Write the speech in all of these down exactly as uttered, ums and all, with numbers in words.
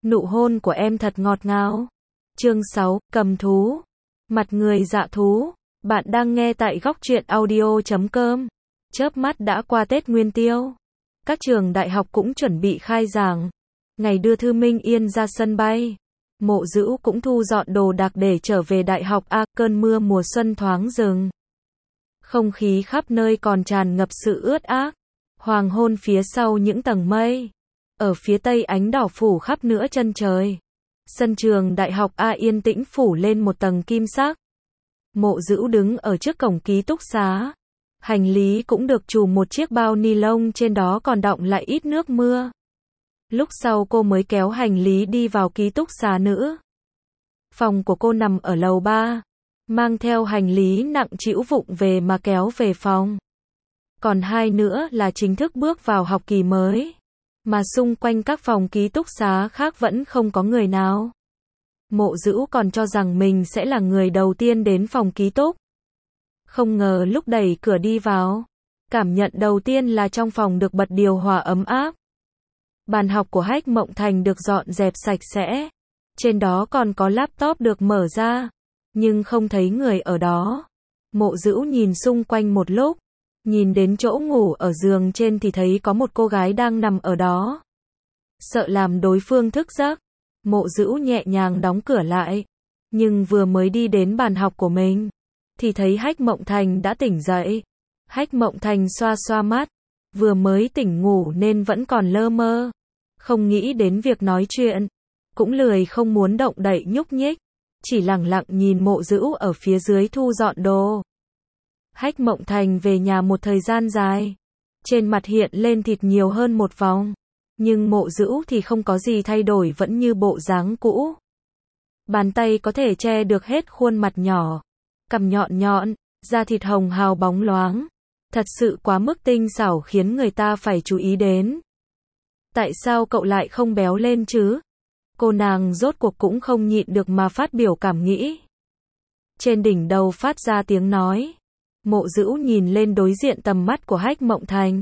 Nụ hôn của em thật ngọt ngào. Chương sáu, cầm thú. Mặt người dạ thú. Bạn đang nghe tại góc truyện audio chấm com. Chớp mắt đã qua Tết Nguyên Tiêu. Các trường đại học cũng chuẩn bị khai giảng. Ngày đưa Thư Minh Yên ra sân bay. Mộ Dữu cũng thu dọn đồ đạc để trở về đại học. A, cơn mưa mùa xuân thoáng dừng. Không khí khắp nơi còn tràn ngập sự ướt át. Hoàng hôn phía sau những tầng mây. Ở phía tây ánh đỏ phủ khắp nửa chân trời. Sân trường đại học A yên tĩnh phủ lên một tầng kim sắc. Mộ Dữu đứng ở trước cổng ký túc xá. Hành lý cũng được trùm một chiếc bao ni lông, trên đó còn đọng lại ít nước mưa. Lúc sau cô mới kéo hành lý đi vào ký túc xá nữ. Phòng của cô nằm ở lầu ba. Mang theo hành lý nặng trĩu vụng về mà kéo về phòng. Còn hai nữa là chính thức bước vào học kỳ mới. Mà xung quanh các phòng ký túc xá khác vẫn không có người nào. Mộ Dữu còn cho rằng mình sẽ là người đầu tiên đến phòng ký túc. Không ngờ lúc đẩy cửa đi vào, cảm nhận đầu tiên là trong phòng được bật điều hòa ấm áp. Bàn học của Hách Mộng Thành được dọn dẹp sạch sẽ. Trên đó còn có laptop được mở ra, nhưng không thấy người ở đó. Mộ Dữu nhìn xung quanh một lúc, nhìn đến chỗ ngủ ở giường trên thì thấy có một cô gái đang nằm ở đó. Sợ làm đối phương thức giấc, Mộ Dữu nhẹ nhàng đóng cửa lại. Nhưng vừa mới đi đến bàn học của mình, thì thấy Hách Mộng Thành đã tỉnh dậy. Hách Mộng Thành xoa xoa mắt, vừa mới tỉnh ngủ nên vẫn còn lơ mơ. Không nghĩ đến việc nói chuyện, cũng lười không muốn động đậy nhúc nhích, chỉ lẳng lặng nhìn Mộ Dữu ở phía dưới thu dọn đồ. Hách Mộng Thành về nhà một thời gian dài, trên mặt hiện lên thịt nhiều hơn một vòng, nhưng Mộ Dữu thì không có gì thay đổi, vẫn như bộ dáng cũ. Bàn tay có thể che được hết khuôn mặt nhỏ, cằm nhọn nhọn, da thịt hồng hào bóng loáng, thật sự quá mức tinh xảo khiến người ta phải chú ý đến. Tại sao cậu lại không béo lên chứ? Cô nàng rốt cuộc cũng không nhịn được mà phát biểu cảm nghĩ. Trên đỉnh đầu phát ra tiếng nói. Mộ Dữu nhìn lên đối diện tầm mắt của Hách Mộng Thành.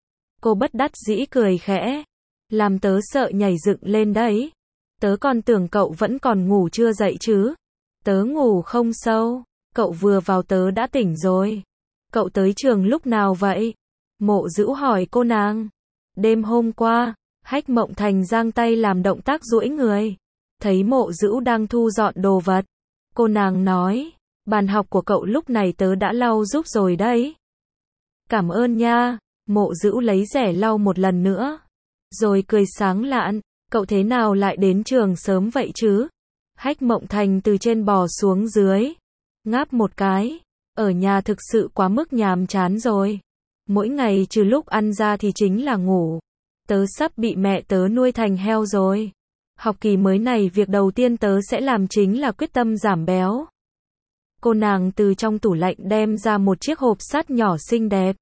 Cô bất đắc dĩ cười khẽ. Làm tớ sợ nhảy dựng lên đấy. Tớ còn tưởng cậu vẫn còn ngủ chưa dậy chứ. Tớ ngủ không sâu. Cậu vừa vào tớ đã tỉnh rồi. Cậu tới trường lúc nào vậy? Mộ Dữu hỏi cô nàng. Đêm hôm qua. Hách Mộng Thành giang tay làm động tác duỗi người. Thấy Mộ Dữu đang thu dọn đồ vật, cô nàng nói. Bàn học của cậu lúc này tớ đã lau giúp rồi đấy. Cảm ơn nha. Mộ Dữu lấy rẻ lau một lần nữa. Rồi cười sáng lạn. Cậu thế nào lại đến trường sớm vậy chứ? Hách Mộng Thành từ trên bò xuống dưới. Ngáp một cái. Ở nhà thực sự quá mức nhàm chán rồi. Mỗi ngày trừ lúc ăn ra thì chính là ngủ. Tớ sắp bị mẹ tớ nuôi thành heo rồi. Học kỳ mới này việc đầu tiên tớ sẽ làm chính là quyết tâm giảm béo. Cô nàng từ trong tủ lạnh đem ra một chiếc hộp sắt nhỏ xinh đẹp.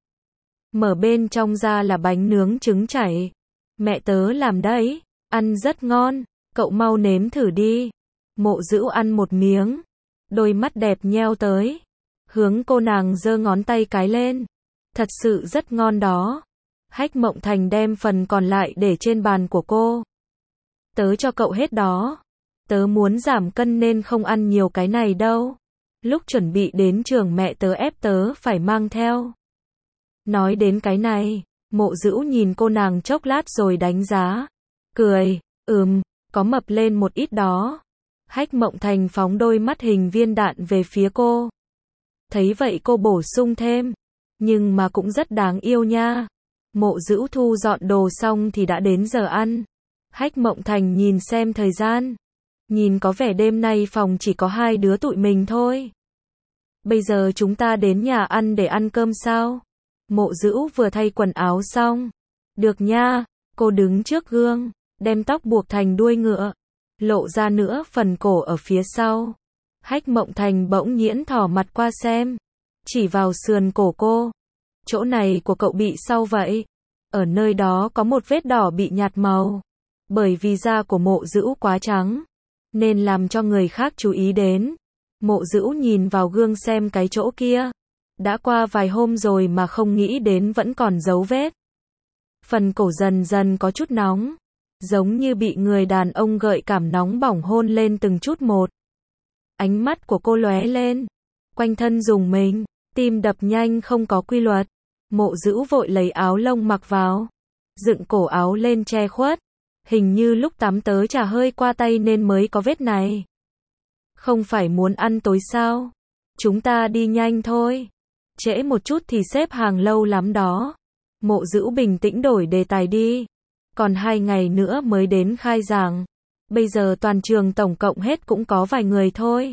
Mở bên trong ra là bánh nướng trứng chảy. Mẹ tớ làm đấy, ăn rất ngon, cậu mau nếm thử đi. Mộ Dữu ăn một miếng, đôi mắt đẹp nheo tới. Hướng cô nàng giơ ngón tay cái lên. Thật sự rất ngon đó. Hách Mộng Thành đem phần còn lại để trên bàn của cô. Tớ cho cậu hết đó. Tớ muốn giảm cân nên không ăn nhiều cái này đâu. Lúc chuẩn bị đến trường mẹ tớ ép tớ phải mang theo. Nói đến cái này, Mộ Dữu nhìn cô nàng chốc lát rồi đánh giá. Cười, ừm, có mập lên một ít đó. Hách Mộng Thành phóng đôi mắt hình viên đạn về phía cô. Thấy vậy cô bổ sung thêm. Nhưng mà cũng rất đáng yêu nha. Mộ Dữu thu dọn đồ xong thì đã đến giờ ăn. Hách Mộng Thành nhìn xem thời gian. Nhìn có vẻ đêm nay phòng chỉ có hai đứa tụi mình thôi. Bây giờ chúng ta đến nhà ăn để ăn cơm sao? Mộ Dữu vừa thay quần áo xong. Được nha. Cô đứng trước gương, đem tóc buộc thành đuôi ngựa, lộ ra nữa phần cổ ở phía sau. Hách Mộng Thành bỗng nhiễn thỏ mặt qua xem, chỉ vào sườn cổ cô. Chỗ này của cậu bị sao vậy? Ở nơi đó có một vết đỏ bị nhạt màu. Bởi vì da của Mộ Dữu quá trắng, nên làm cho người khác chú ý đến. Mộ Dữu nhìn vào gương xem cái chỗ kia. Đã qua vài hôm rồi mà không nghĩ đến vẫn còn dấu vết. Phần cổ dần dần có chút nóng. giống như bị người đàn ông gợi cảm nóng bỏng hôn lên từng chút một. Ánh mắt của cô lóe lên, quanh thân rùng mình, tim đập nhanh không có quy luật. Mộ Dữu vội lấy áo lông mặc vào, dựng cổ áo lên che khuất. Hình như lúc tắm tớ chà hơi qua tay nên mới có vết này. Không phải muốn ăn tối sao? Chúng ta đi nhanh thôi. Trễ một chút thì xếp hàng lâu lắm đó. Mộ Dữu bình tĩnh đổi đề tài đi. Còn hai ngày nữa mới đến khai giảng. Bây giờ toàn trường tổng cộng hết cũng có vài người thôi.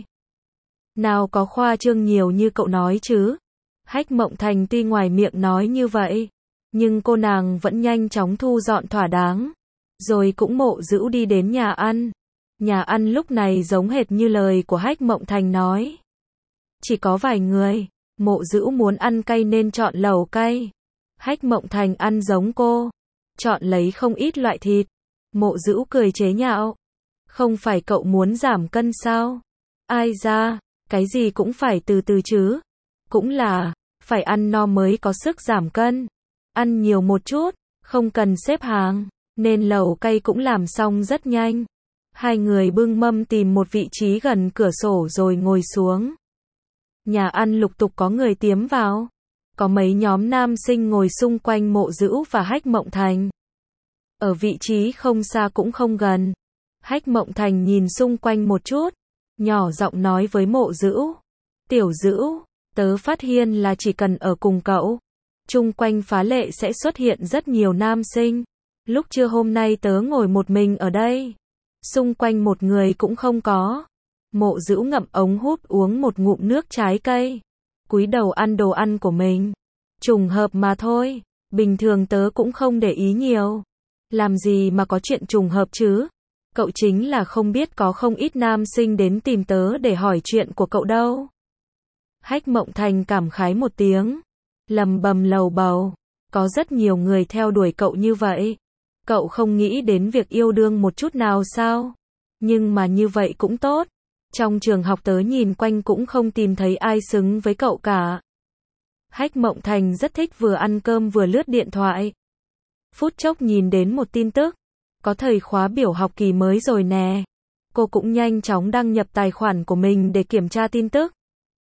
Nào có khoa trương nhiều như cậu nói chứ. Hách Mộng Thành tuy ngoài miệng nói như vậy, nhưng cô nàng vẫn nhanh chóng thu dọn thỏa đáng. Rồi cũng Mộ Dữu đi đến nhà ăn. Nhà ăn lúc này giống hệt như lời của Hách Mộng Thành nói. Chỉ có vài người. Mộ Dữu muốn ăn cay nên chọn lẩu cay. Hách Mộng Thành ăn giống cô, chọn lấy không ít loại thịt. Mộ Dữu cười chế nhạo. Không phải cậu muốn giảm cân sao? Ai ra, cái gì cũng phải từ từ chứ. Cũng là, phải ăn no mới có sức giảm cân. Ăn nhiều một chút, không cần xếp hàng, nên lẩu cay cũng làm xong rất nhanh. Hai người bưng mâm tìm một vị trí gần cửa sổ rồi ngồi xuống. Nhà ăn lục tục có người tiến vào. Có mấy nhóm nam sinh ngồi xung quanh Mộ Dữu và Hách Mộng Thành. Ở vị trí không xa cũng không gần. Hách Mộng Thành nhìn xung quanh một chút, nhỏ giọng nói với Mộ Dữu. Tiểu Dữu, tớ phát hiện là chỉ cần ở cùng cậu, chung quanh phá lệ sẽ xuất hiện rất nhiều nam sinh. Lúc trưa hôm nay tớ ngồi một mình ở đây. Xung quanh một người cũng không có. Mộ Dữu ngậm ống hút uống một ngụm nước trái cây. Cúi đầu ăn đồ ăn của mình. Trùng hợp mà thôi. Bình thường tớ cũng không để ý nhiều. Làm gì mà có chuyện trùng hợp chứ? Cậu chính là không biết có không ít nam sinh đến tìm tớ để hỏi chuyện của cậu đâu. Hách Mộng Thành cảm khái một tiếng. Lầm bầm lầu bầu. Có rất nhiều người theo đuổi cậu như vậy. Cậu không nghĩ đến việc yêu đương một chút nào sao? Nhưng mà như vậy cũng tốt. Trong trường học tớ nhìn quanh cũng không tìm thấy ai xứng với cậu cả. Hách Mộng Thành rất thích vừa ăn cơm vừa lướt điện thoại. Phút chốc nhìn đến một tin tức. Có thời khóa biểu học kỳ mới rồi nè. Cô cũng nhanh chóng đăng nhập tài khoản của mình để kiểm tra tin tức.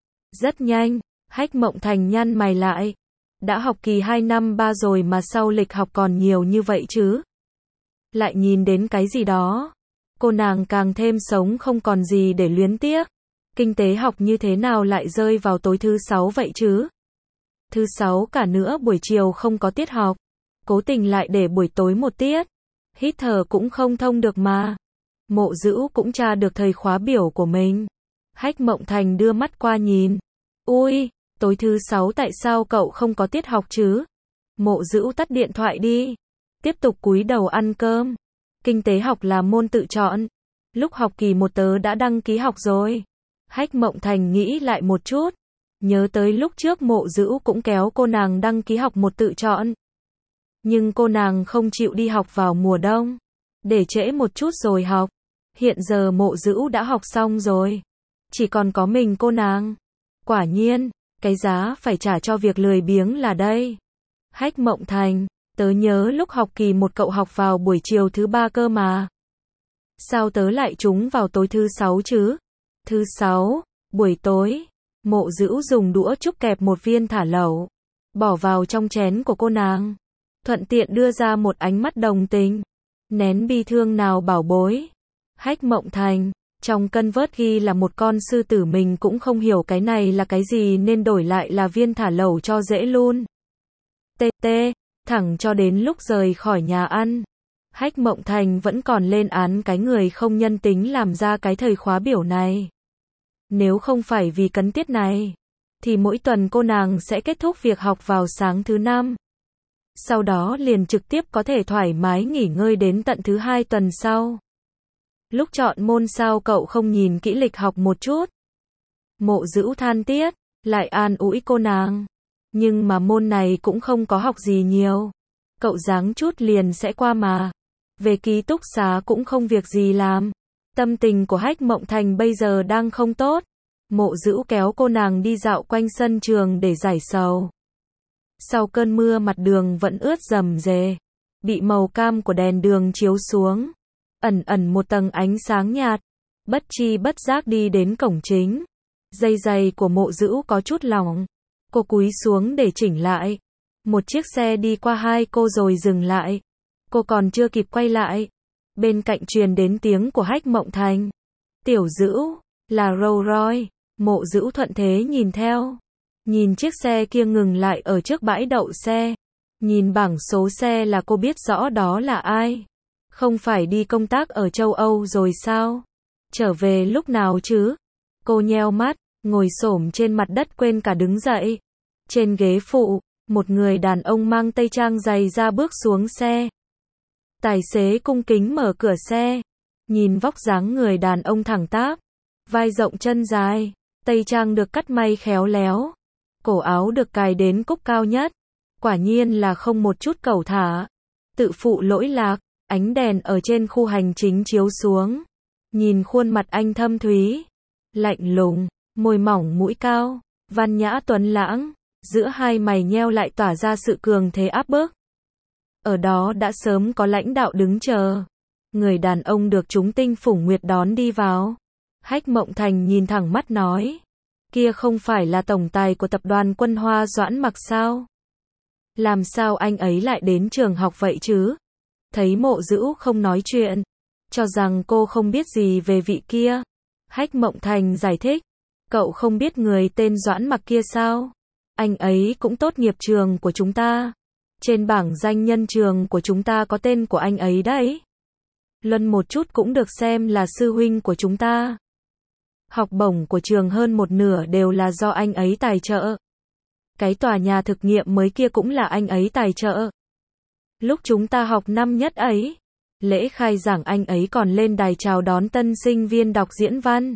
Rất nhanh, Hách Mộng Thành nhăn mày lại. Đã học kỳ hai năm ba rồi mà sau lịch học còn nhiều như vậy chứ? Lại nhìn đến cái gì đó? Cô nàng càng thêm sống không còn gì để luyến tiếc. Kinh tế học như thế nào lại rơi vào tối thứ sáu vậy chứ? Thứ sáu cả nữa buổi chiều không có tiết học. Cố tình lại để buổi tối một tiết. Hít thở cũng không thông được mà. Mộ Dữu cũng tra được thời khóa biểu của mình. Hách Mộng Thành đưa mắt qua nhìn. Ui, tối thứ sáu tại sao cậu không có tiết học chứ? Mộ Dữu tắt điện thoại đi. Tiếp tục cúi đầu ăn cơm. Kinh tế học là môn tự chọn. Lúc học kỳ một tớ đã đăng ký học rồi. Hách Mộng Thành nghĩ lại một chút. Nhớ tới lúc trước Mộ Dữu cũng kéo cô nàng đăng ký học một tự chọn. Nhưng cô nàng không chịu đi học vào mùa đông. Để trễ một chút rồi học. Hiện giờ Mộ Dữu đã học xong rồi. Chỉ còn có mình cô nàng. Quả nhiên, cái giá phải trả cho việc lười biếng là đây. Hách Mộng Thành, tớ nhớ lúc học kỳ một cậu học vào buổi chiều thứ ba cơ mà. Sao tớ lại trúng vào tối thứ sáu chứ? Thứ sáu, buổi tối. Mộ Dữu dùng đũa trúc kẹp một viên thả lẩu. Bỏ vào trong chén của cô nàng. Thuận tiện đưa ra một ánh mắt đồng tình. Nén bi thương nào bảo bối. Hách Mộng Thành, trong cân vớt ghi là một con sư tử, mình cũng không hiểu cái này là cái gì nên đổi lại là viên thả lẩu cho dễ luôn. Tê tê, thẳng cho đến lúc rời khỏi nhà ăn. Hách Mộng Thành vẫn còn lên án cái người không nhân tính làm ra cái thời khóa biểu này. Nếu không phải vì cấn tiết này, thì mỗi tuần cô nàng sẽ kết thúc việc học vào sáng thứ năm. Sau đó liền trực tiếp có thể thoải mái nghỉ ngơi đến tận thứ hai tuần sau. Lúc chọn môn sao cậu không nhìn kỹ lịch học một chút? Mộ Dữu than tiếc, lại an ủi cô nàng. Nhưng mà môn này cũng không có học gì nhiều. Cậu ráng chút liền sẽ qua mà. Về ký túc xá cũng không việc gì làm. Tâm tình của Hách Mộng Thành bây giờ đang không tốt. Mộ Dữu kéo cô nàng đi dạo quanh sân trường để giải sầu. Sau cơn mưa mặt đường vẫn ướt rầm rề. bị màu cam của đèn đường chiếu xuống, ẩn ẩn một tầng ánh sáng nhạt, bất chi bất giác đi đến cổng chính. Dây giày của Mộ Dữ có chút lỏng, cô cúi xuống để chỉnh lại. Một chiếc xe đi qua hai cô rồi dừng lại. Cô còn chưa kịp quay lại, bên cạnh truyền đến tiếng của Hách Mộng Thành. Tiểu Dữ, là Rolls Royce. Mộ Dữ thuận thế nhìn theo. Nhìn chiếc xe kia ngừng lại ở trước bãi đậu xe. Nhìn bảng số xe là cô biết rõ đó là ai. Không phải đi công tác ở châu Âu rồi sao? Trở về lúc nào chứ? Cô nheo mắt, ngồi xổm trên mặt đất quên cả đứng dậy. Trên ghế phụ, một người đàn ông mang tây trang dày da bước xuống xe. Tài xế cung kính mở cửa xe. Nhìn vóc dáng người đàn ông thẳng tắp, vai rộng chân dài, tây trang được cắt may khéo léo, cổ áo được cài đến cúc cao nhất. Quả nhiên là không một chút cẩu thả, tự phụ lỗi lạc. Ánh đèn ở trên khu hành chính chiếu xuống. Nhìn khuôn mặt anh thâm thúy, lạnh lùng, môi mỏng mũi cao, văn nhã tuấn lãng, giữa hai mày nheo lại tỏa ra sự cường thế áp bức. Ở đó đã sớm có lãnh đạo đứng chờ. Người đàn ông được chúng tinh phủng nguyệt đón đi vào. Hách Mộng Thành nhìn thẳng mắt nói. Kia không phải là tổng tài của tập đoàn Quân Hoa Doãn Mặc sao? Làm sao anh ấy lại đến trường học vậy chứ? Thấy Mộ Dữ không nói chuyện, cho rằng cô không biết gì về vị kia. Hách Mộng Thành giải thích. Cậu không biết người tên Doãn Mặc kia sao? Anh ấy cũng tốt nghiệp trường của chúng ta. Trên bảng danh nhân trường của chúng ta có tên của anh ấy đấy. Luân một chút cũng được xem là sư huynh của chúng ta. Học bổng của trường hơn một nửa đều là do anh ấy tài trợ. Cái tòa nhà thực nghiệm mới kia cũng là anh ấy tài trợ. Lúc chúng ta học năm nhất ấy, lễ khai giảng anh ấy còn lên đài chào đón tân sinh viên đọc diễn văn.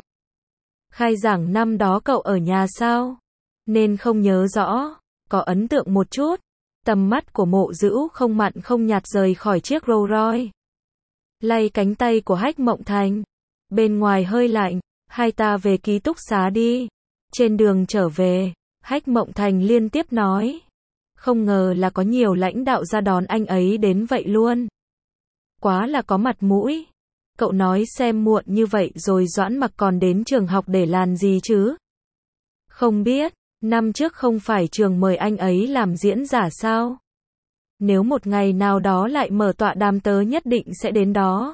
Khai giảng năm đó cậu ở nhà sao? Nên không nhớ rõ, có ấn tượng một chút. Tầm mắt của Mộ Dữ không mặn không nhạt rời khỏi chiếc Rolls Royce. Lay cánh tay của Hách Mộng Thành. Bên ngoài hơi lạnh, hai ta về ký túc xá đi. Trên đường trở về, Hách Mộng Thành liên tiếp nói. Không ngờ là có nhiều lãnh đạo ra đón anh ấy đến vậy luôn. Quá là có mặt mũi. Cậu nói xem muộn như vậy rồi Doãn Mặc còn đến trường học để làm gì chứ? Không biết, năm trước không phải trường mời anh ấy làm diễn giả sao? Nếu một ngày nào đó lại mở tọa đàm tớ nhất định sẽ đến đó.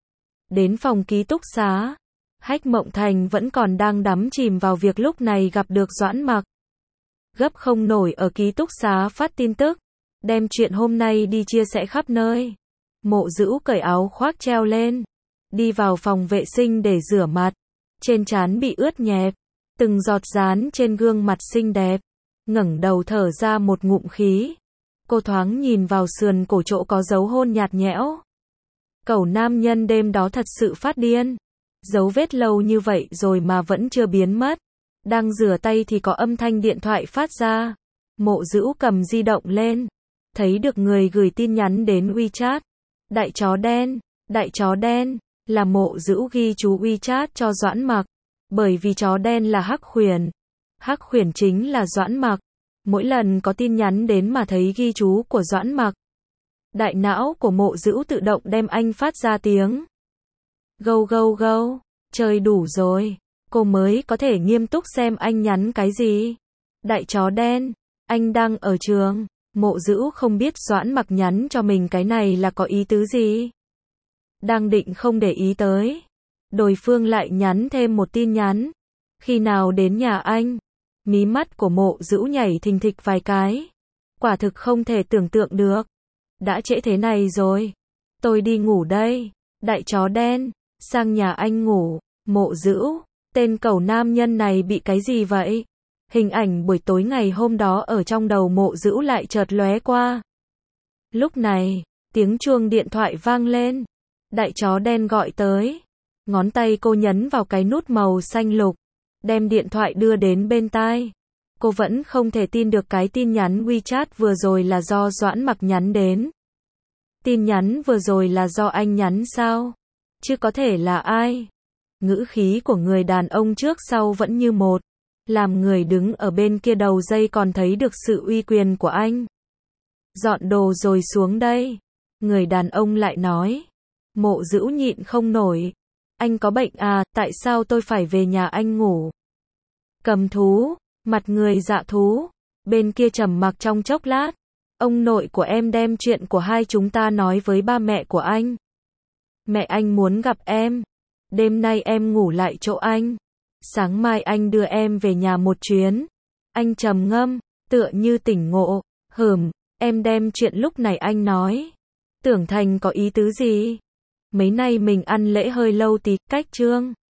Đến phòng ký túc xá, Hách Mộng Thành vẫn còn đang đắm chìm vào việc lúc này gặp được Doãn Mặc. Gấp không nổi ở ký túc xá phát tin tức, đem chuyện hôm nay đi chia sẻ khắp nơi. Mộ Dữ cởi áo khoác treo lên, đi vào phòng vệ sinh để rửa mặt. Trên trán bị ướt nhẹp, từng giọt dán trên gương mặt xinh đẹp. Ngẩng đầu thở ra một ngụm khí. Cô thoáng nhìn vào sườn cổ chỗ có dấu hôn nhạt nhẽo. Cẩu nam nhân đêm đó thật sự phát điên. Dấu vết lâu như vậy rồi mà vẫn chưa biến mất. Đang rửa tay thì có âm thanh điện thoại phát ra. Mộ Dữ cầm di động lên, thấy được người gửi tin nhắn đến WeChat. Đại chó đen, đại chó đen, là Mộ Dữ ghi chú WeChat cho Doãn Mặc. Bởi vì chó đen là Hắc Khuyển. Hắc Khuyển chính là Doãn Mặc. Mỗi lần có tin nhắn đến mà thấy ghi chú của Doãn Mặc, đại não của Mộ Dữ tự động đem anh phát ra tiếng. Gâu gâu gâu, chơi đủ rồi. Cô mới có thể nghiêm túc xem anh nhắn cái gì. Đại chó đen, anh đang ở trường. Mộ Dữ không biết Doãn Mặc nhắn cho mình cái này là có ý tứ gì. Đang định không để ý tới, đối phương lại nhắn thêm một tin nhắn. Khi nào đến nhà anh? Mí mắt của Mộ Dữ nhảy thình thịch vài cái. Quả thực không thể tưởng tượng được. Đã trễ thế này rồi. Tôi đi ngủ đây. Đại chó đen, sang nhà anh ngủ. Mộ Dữ, tên cẩu nam nhân này bị cái gì vậy? Hình ảnh buổi tối ngày hôm đó ở trong đầu Mộ Dữ lại chợt lóe qua. Lúc này, tiếng chuông điện thoại vang lên. Đại chó đen gọi tới. Ngón tay cô nhấn vào cái nút màu xanh lục, đem điện thoại đưa đến bên tai. Cô vẫn không thể tin được cái tin nhắn WeChat vừa rồi là do Doãn Mặc nhắn đến. Tin nhắn vừa rồi là do anh nhắn sao? Chứ có thể là ai? Ngữ khí của người đàn ông trước sau vẫn như một. Làm người đứng ở bên kia đầu dây còn thấy được sự uy quyền của anh. Dọn đồ rồi xuống đây. Người đàn ông lại nói. Mộ Dữu nhịn không nổi. Anh có bệnh à, tại sao tôi phải về nhà anh ngủ? Cầm thú, mặt người dạ thú. Bên kia trầm mặc trong chốc lát. Ông nội của em đem chuyện của hai chúng ta nói với ba mẹ của anh. Mẹ anh muốn gặp em. Đêm nay em ngủ lại chỗ anh. Sáng mai anh đưa em về nhà một chuyến. Anh trầm ngâm, tựa như tỉnh ngộ. Hừm, em đem chuyện lúc này anh nói. Tưởng thành có ý tứ gì? Mấy nay mình ăn lễ hơi lâu tí, cách trương.